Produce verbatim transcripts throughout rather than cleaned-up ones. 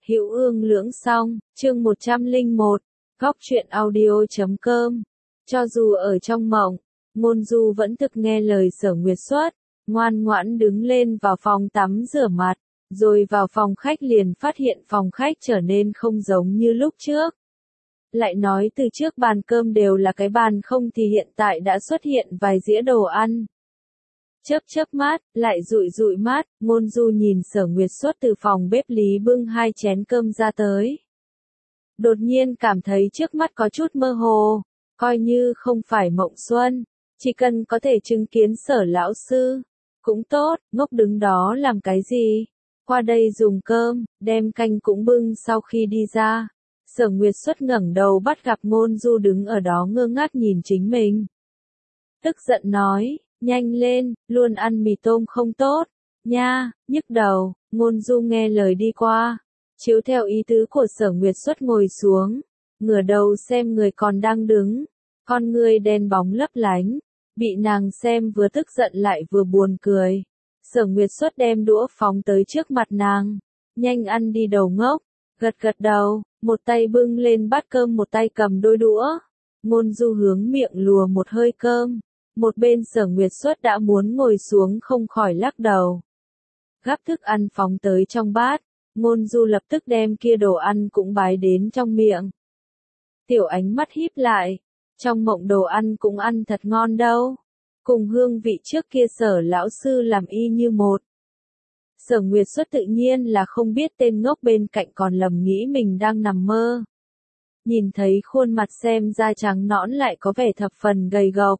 Hữu Ương Lưỡng Song, chương một trăm lẻ một, góc truyện audio chấm com. Cho dù ở trong mộng, Ngôn Du vẫn thực nghe lời Sở Nguyệt Xuất, ngoan ngoãn đứng lên vào phòng tắm rửa mặt, rồi vào phòng khách liền phát hiện phòng khách trở nên không giống như lúc trước. Lại nói từ trước bàn cơm đều là cái bàn không thì hiện tại đã xuất hiện vài dĩa đồ ăn. Chớp chớp mắt, lại dụi dụi mắt, Ngôn Du nhìn Sở Nguyệt Xuất từ phòng bếp lý bưng hai chén cơm ra tới. Đột nhiên cảm thấy trước mắt có chút mơ hồ, coi như không phải mộng xuân, chỉ cần có thể chứng kiến Sở lão sư, cũng tốt, ngốc đứng đó làm cái gì, qua đây dùng cơm, đem canh cũng bưng. Sau khi đi ra, Sở Nguyệt Xuất ngẩng đầu bắt gặp Ngôn Du đứng ở đó ngơ ngác nhìn chính mình. Tức giận nói, nhanh lên, luôn ăn mì tôm không tốt, nha, nhức đầu. Ngôn Du nghe lời đi qua, chiếu theo ý tứ của Sở Nguyệt Xuất ngồi xuống, ngửa đầu xem người còn đang đứng, con người đen bóng lấp lánh, bị nàng xem vừa tức giận lại vừa buồn cười. Sở Nguyệt Xuất đem đũa phóng tới trước mặt nàng, nhanh ăn đi đầu ngốc, gật gật đầu, một tay bưng lên bát cơm một tay cầm đôi đũa. Ngôn Du hướng miệng lùa một hơi cơm, một bên Sở Nguyệt Xuất đã muốn ngồi xuống không khỏi lắc đầu. Gắp thức ăn phóng tới trong bát, Ngôn Du lập tức đem kia đồ ăn cũng bái đến trong miệng. Tiểu ánh mắt híp lại, trong mộng đồ ăn cũng ăn thật ngon đâu, cùng hương vị trước kia Sở lão sư làm y như một. Sở Nguyệt Xuất tự nhiên là không biết tên ngốc bên cạnh còn lầm nghĩ mình đang nằm mơ. Nhìn thấy khuôn mặt xem da trắng nõn lại có vẻ thập phần gầy gộc,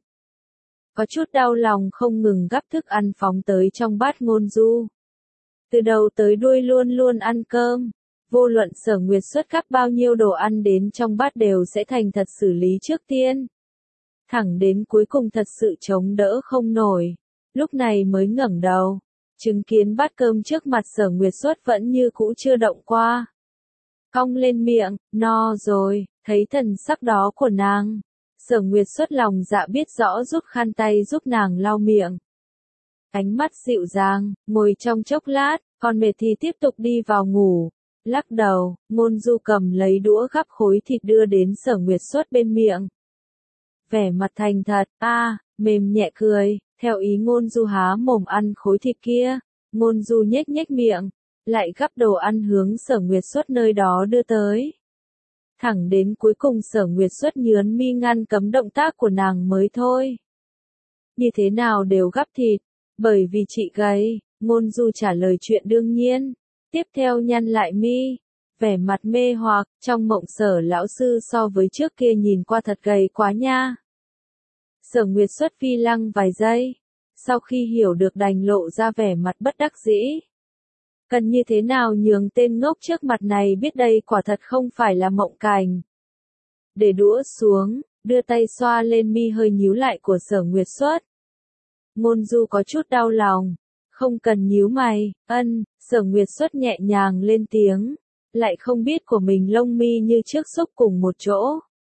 có chút đau lòng không ngừng gắp thức ăn phóng tới trong bát Ngôn Du. Từ đầu tới đuôi luôn luôn ăn cơm, vô luận Sở Nguyệt Xuất gắp bao nhiêu đồ ăn đến trong bát đều sẽ thành thật xử lý trước tiên. Thẳng đến cuối cùng thật sự chống đỡ không nổi, lúc này mới ngẩng đầu, chứng kiến bát cơm trước mặt Sở Nguyệt Xuất vẫn như cũ chưa động qua. Cong lên miệng, no rồi, thấy thần sắc đó của nàng, Sở Nguyệt Xuất lòng dạ biết rõ rút khăn tay giúp nàng lau miệng. Ánh mắt dịu dàng, ngồi trong chốc lát, còn mệt thì tiếp tục đi vào ngủ. Lắc đầu, Ngôn Du cầm lấy đũa gắp khối thịt đưa đến Sở Nguyệt Xuất bên miệng. Vẻ mặt thành thật, a, à, mềm nhẹ cười, theo ý Ngôn Du há mồm ăn khối thịt kia. Ngôn Du nhếch nhếch miệng, lại gắp đồ ăn hướng Sở Nguyệt Xuất nơi đó đưa tới. Thẳng đến cuối cùng Sở Nguyệt Xuất nhướn mi ngăn cấm động tác của nàng mới thôi. Như thế nào đều gắp thịt, bởi vì chị gầy. Ngôn Du trả lời chuyện đương nhiên, tiếp theo nhăn lại mi, vẻ mặt mê hoặc, trong mộng Sở lão sư so với trước kia nhìn qua thật gầy quá nha. Sở Nguyệt Xuất phi lăng vài giây, sau khi hiểu được đành lộ ra vẻ mặt bất đắc dĩ. Cần như thế nào nhường tên ngốc trước mặt này biết đây quả thật không phải là mộng cảnh. Để đũa xuống, đưa tay xoa lên mi hơi nhíu lại của Sở Nguyệt Xuất. Ngôn Du có chút đau lòng, không cần nhíu mày, ân. Sở Nguyệt Xuất nhẹ nhàng lên tiếng, lại không biết của mình lông mi như trước xúc cùng một chỗ.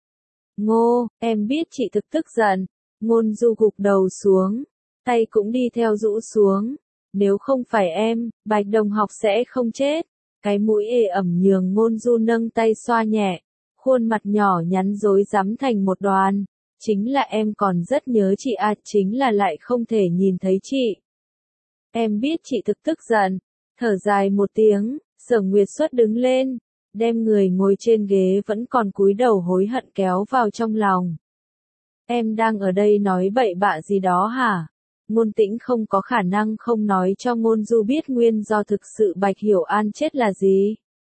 Ngô, em biết chị thực tức giận. Ngôn Du gục đầu xuống, tay cũng đi theo rũ xuống. Nếu không phải em, Bạch đồng học sẽ không chết. Cái mũi ê ẩm nhường Ngôn Du nâng tay xoa nhẹ, khuôn mặt nhỏ nhắn rối rắm thành một đoàn. Chính là em còn rất nhớ chị à, chính là lại không thể nhìn thấy chị. Em biết chị thực tức giận. Thở dài một tiếng, Sở Nguyệt Xuất đứng lên, đem người ngồi trên ghế vẫn còn cúi đầu hối hận kéo vào trong lòng. Em đang ở đây nói bậy bạ gì đó hả? Ngôn Tĩnh không có khả năng không nói cho Ngôn Du biết nguyên do thực sự Bạch Hiểu An chết là gì.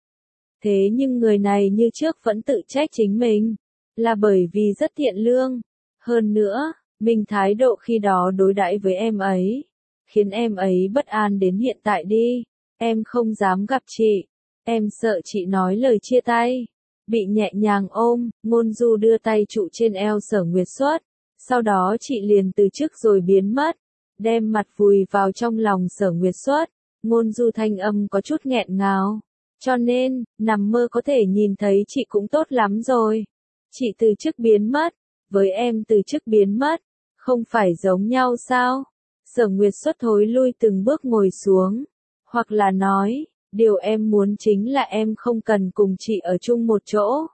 Thế nhưng người này như trước vẫn tự trách chính mình, là bởi vì rất thiện lương. Hơn nữa, mình thái độ khi đó đối đãi với em ấy, khiến em ấy bất an đến hiện tại đi. Em không dám gặp chị, em sợ chị nói lời chia tay. Bị nhẹ nhàng ôm, Ngôn Du đưa tay trụ trên eo Sở Nguyệt Xuất, sau đó chị liền từ trước rồi biến mất, đem mặt vùi vào trong lòng Sở Nguyệt Xuất. Ngôn Du thanh âm có chút nghẹn ngào, cho nên, nằm mơ có thể nhìn thấy chị cũng tốt lắm rồi. Chị từ chức biến mất, với em từ chức biến mất, không phải giống nhau sao? Sở Nguyệt Xuất thối lui từng bước ngồi xuống, hoặc là nói, Điều em muốn chính là em không cần cùng chị ở chung một chỗ.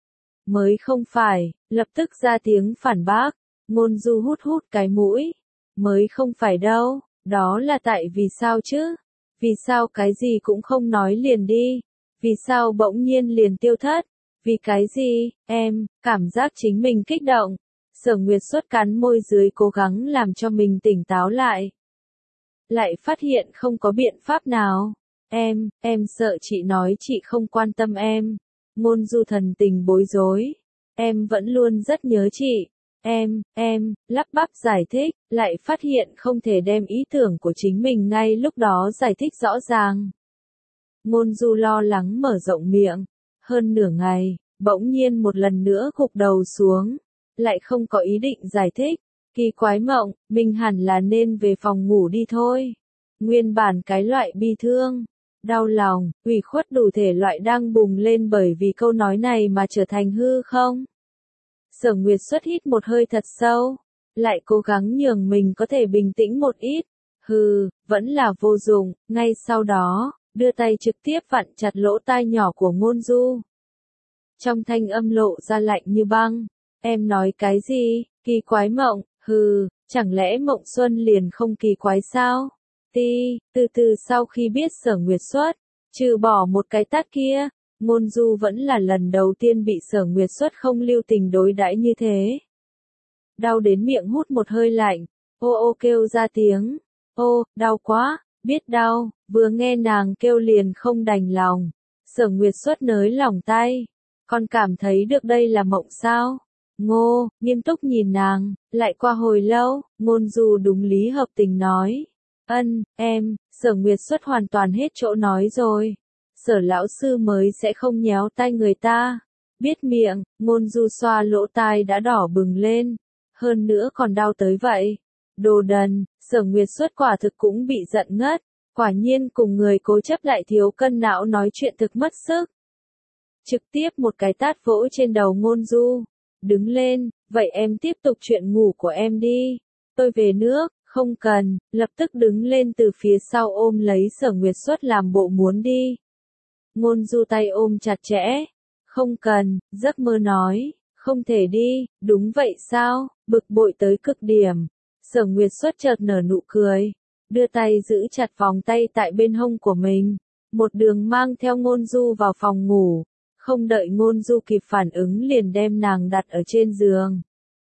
Mới không phải, lập tức ra tiếng phản bác, Ngôn Du hút hút cái mũi. Mới không phải đâu, đó là tại vì sao chứ? Vì sao cái gì cũng không nói liền đi? Vì sao bỗng nhiên liền tiêu thất? Vì cái gì? Em, cảm giác chính mình kích động. Sở Nguyệt Xuất cắn môi dưới cố gắng làm cho mình tỉnh táo lại. Lại phát hiện không có biện pháp nào. Em, em sợ chị nói chị không quan tâm em. Ngôn Du thần tình bối rối. Em vẫn luôn rất nhớ chị. Em, em, lắp bắp giải thích, lại phát hiện không thể đem ý tưởng của chính mình ngay lúc đó giải thích rõ ràng. Ngôn Du lo lắng mở rộng miệng. Hơn nửa ngày, bỗng nhiên một lần nữa gục đầu xuống. Lại không có ý định giải thích. Kỳ quái mộng, mình hẳn là nên về phòng ngủ đi thôi. Nguyên bản cái loại bi thương, đau lòng, ủy khuất đủ thể loại đang bùng lên bởi vì câu nói này mà trở thành hư không. Sở Nguyệt Xuất hít một hơi thật sâu, lại cố gắng nhường mình có thể bình tĩnh một ít. Hừ, vẫn là vô dụng, ngay sau đó, đưa tay trực tiếp vặn chặt lỗ tai nhỏ của Ngôn Du. Trong thanh âm lộ ra lạnh như băng. Em nói cái gì? Kỳ quái mộng, hừ, chẳng lẽ Mộng Xuân liền không kỳ quái sao? Ti, từ từ sau khi biết Sở Nguyệt Xuất, trừ bỏ một cái tát kia, Ngôn Du vẫn là lần đầu tiên bị Sở Nguyệt Xuất không lưu tình đối đãi như thế. Đau đến miệng hút một hơi lạnh, ô ô kêu ra tiếng, ô, đau quá, biết đau, vừa nghe nàng kêu liền không đành lòng. Sở Nguyệt Xuất nới lỏng tay, con cảm thấy được đây là mộng sao? Ngô, nghiêm túc nhìn nàng, lại qua hồi lâu, Ngôn Du đúng lý hợp tình nói. Ân, em, Sở Nguyệt Xuất hoàn toàn hết chỗ nói rồi. Sở lão sư mới sẽ không nhéo tay người ta. Biết miệng, Ngôn Du xoa lỗ tai đã đỏ bừng lên. Hơn nữa còn đau tới vậy. Đồ đần, Sở Nguyệt Xuất quả thực cũng bị giận ngất. Quả nhiên cùng người cố chấp lại thiếu cân não nói chuyện thực mất sức. Trực tiếp một cái tát vỗ trên đầu Ngôn Du. Đứng lên, vậy em tiếp tục chuyện ngủ của em đi. Tôi về nước, không cần, lập tức đứng lên từ phía sau ôm lấy Sở Nguyệt Xuất làm bộ muốn đi. Ngôn Du tay ôm chặt chẽ. Không cần, giấc mơ nói, không thể đi, đúng vậy sao, bực bội tới cực điểm. Sở Nguyệt Xuất chợt nở nụ cười, đưa tay giữ chặt vòng tay tại bên hông của mình, một đường mang theo Ngôn Du vào phòng ngủ. Không đợi Ngôn Du kịp phản ứng liền đem nàng đặt ở trên giường.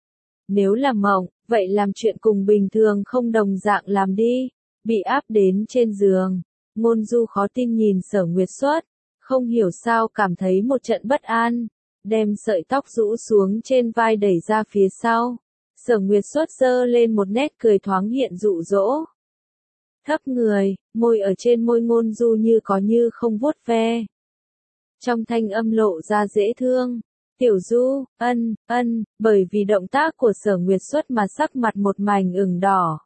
Nếu là mộng, vậy làm chuyện cùng bình thường không đồng dạng làm đi. Bị áp đến trên giường, Ngôn Du khó tin nhìn Sở Nguyệt Xuất, không hiểu sao cảm thấy một trận bất an, đem sợi tóc rũ xuống trên vai đẩy ra phía sau. Sở Nguyệt Xuất giơ lên một nét cười thoáng hiện dụ dỗ. Thấp người, môi ở trên môi Ngôn Du như có như không vuốt ve. Trong thanh âm lộ ra dễ thương. Tiểu Du, ân, ân, bởi vì động tác của Sở Nguyệt Xuất mà sắc mặt một mảnh ửng đỏ.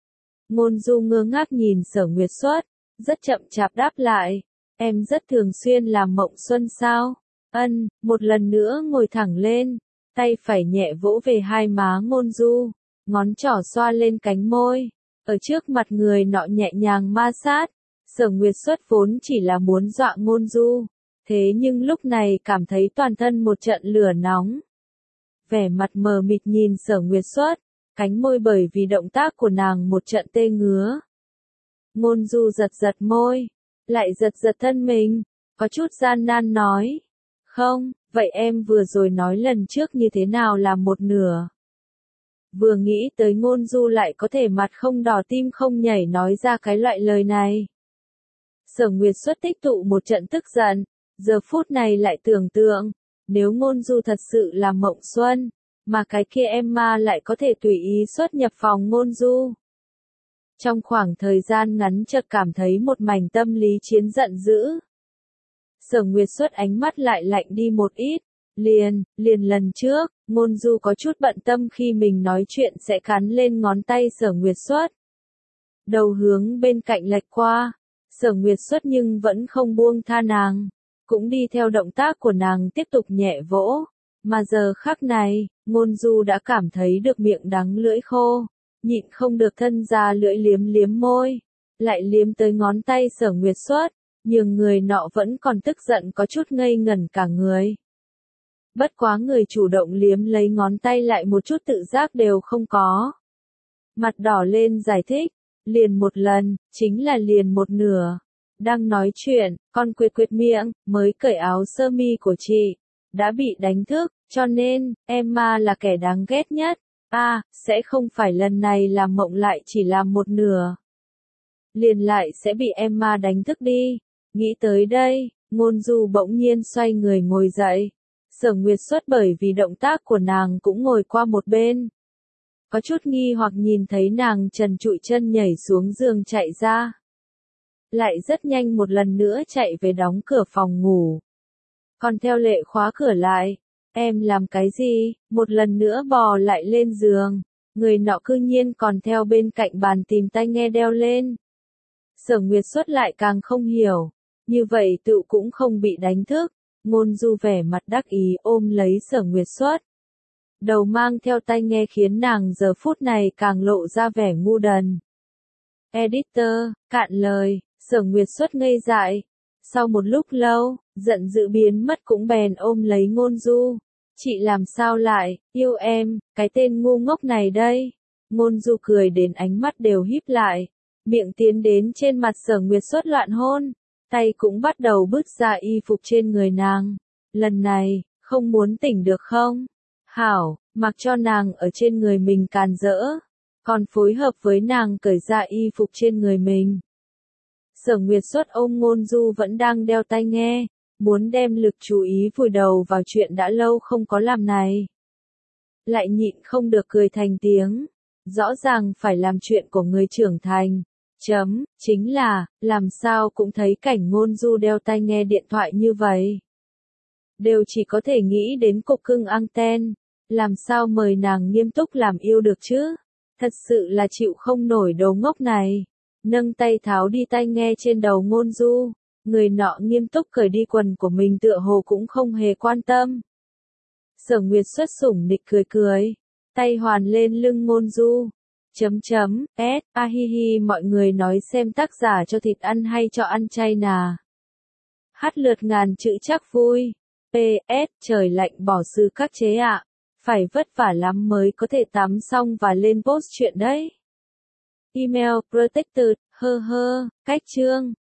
Ngôn Du ngơ ngác nhìn Sở Nguyệt Xuất, rất chậm chạp đáp lại. Em rất thường xuyên làm mộng xuân sao? Ân, một lần nữa ngồi thẳng lên, tay phải nhẹ vỗ về hai má Ngôn Du, ngón trỏ xoa lên cánh môi, ở trước mặt người nọ nhẹ nhàng ma sát. Sở Nguyệt Xuất vốn chỉ là muốn dọa Ngôn Du. Thế nhưng lúc này cảm thấy toàn thân một trận lửa nóng. Vẻ mặt mờ mịt nhìn Sở Nguyệt Xuất, cánh môi bởi vì động tác của nàng một trận tê ngứa. Ngôn Du giật giật môi, lại giật giật thân mình, có chút gian nan nói. Không, vậy em vừa rồi nói lần trước như thế nào là một nửa. Vừa nghĩ tới Ngôn Du lại có thể mặt không đỏ tim không nhảy nói ra cái loại lời này. Sở Nguyệt Xuất tích tụ một trận tức giận. Giờ phút này lại tưởng tượng, nếu Ngôn Du thật sự là mộng xuân, mà cái kia Emma lại có thể tùy ý xuất nhập phòng Ngôn Du. Trong khoảng thời gian ngắn chợt cảm thấy một mảnh tâm lý chiến giận dữ. Sở Nguyệt Xuất ánh mắt lại lạnh đi một ít, liền, liền lần trước, Ngôn Du có chút bận tâm khi mình nói chuyện sẽ cắn lên ngón tay Sở Nguyệt Xuất. Đầu hướng bên cạnh lệch qua, Sở Nguyệt Xuất nhưng vẫn không buông tha nàng. Cũng đi theo động tác của nàng tiếp tục nhẹ vỗ, mà giờ khắc này, Ngôn Du đã cảm thấy được miệng đắng lưỡi khô, nhịn không được thân ra lưỡi liếm liếm môi, lại liếm tới ngón tay Sở Nguyệt Xuất, nhưng người nọ vẫn còn tức giận có chút ngây ngẩn cả người. Bất quá người chủ động liếm lấy ngón tay lại một chút tự giác đều không có. Mặt đỏ lên giải thích, liền một lần, chính là liền một nửa. Đang nói chuyện, con quyệt quyệt miệng, mới cởi áo sơ mi của chị. Đã bị đánh thức, cho nên, Emma là kẻ đáng ghét nhất. À, sẽ không phải lần này làm mộng lại chỉ làm một nửa. Liền lại sẽ bị Emma đánh thức đi. Nghĩ tới đây, Ngôn Du bỗng nhiên xoay người ngồi dậy. Sở Nguyệt Xuất bởi vì động tác của nàng cũng ngồi qua một bên. Có chút nghi hoặc nhìn thấy nàng trần trụi chân nhảy xuống giường chạy ra. Lại rất nhanh một lần nữa chạy về đóng cửa phòng ngủ. Còn theo lệ khóa cửa lại. Em làm cái gì? Một lần nữa bò lại lên giường. Người nọ cư nhiên còn theo bên cạnh bàn tìm tai nghe đeo lên. Sở Nguyệt Xuất lại càng không hiểu. Như vậy tự cũng không bị đánh thức. Ngôn Du vẻ mặt đắc ý ôm lấy Sở Nguyệt Xuất. Đầu mang theo tai nghe khiến nàng giờ phút này càng lộ ra vẻ ngu đần. Editor, cạn lời, Sở Nguyệt Xuất ngây dại. Sau một lúc lâu, giận dữ biến mất cũng bèn ôm lấy Ngôn Du. Chị làm sao lại, yêu em, cái tên ngu ngốc này đây. Ngôn Du cười đến ánh mắt đều híp lại. Miệng tiến đến trên mặt Sở Nguyệt Xuất loạn hôn. Tay cũng bắt đầu bứt ra y phục trên người nàng. Lần này, không muốn tỉnh được không? Hảo, mặc cho nàng ở trên người mình càn rỡ. Còn phối hợp với nàng cởi ra y phục trên người mình. Sở Nguyệt Xuất ôm Ngôn Du vẫn đang đeo tai nghe. Muốn đem lực chú ý vùi đầu vào chuyện đã lâu không có làm này. Lại nhịn không được cười thành tiếng. Rõ ràng phải làm chuyện của người trưởng thành. Chấm, chính là, làm sao cũng thấy cảnh Ngôn Du đeo tai nghe điện thoại như vậy. Đều chỉ có thể nghĩ đến cục cưng anten. Làm sao mời nàng nghiêm túc làm yêu được chứ? Thật sự là chịu không nổi đầu ngốc này. Nâng tay tháo đi tai nghe trên đầu Ngôn Du. Người nọ nghiêm túc cởi đi quần của mình tựa hồ cũng không hề quan tâm. Sở Nguyệt Xuất sủng nịch cười cười. Tay hoàn lên lưng Ngôn Du. Chấm chấm, s, a hi hi mọi người nói xem tác giả cho thịt ăn hay cho ăn chay nà. Hát lượt ngàn chữ chắc vui. pê ét, trời lạnh bỏ sư các chế ạ. Phải vất vả lắm mới có thể tắm xong và lên post chuyện đấy. Email, protected, hơ hơ, cách chương.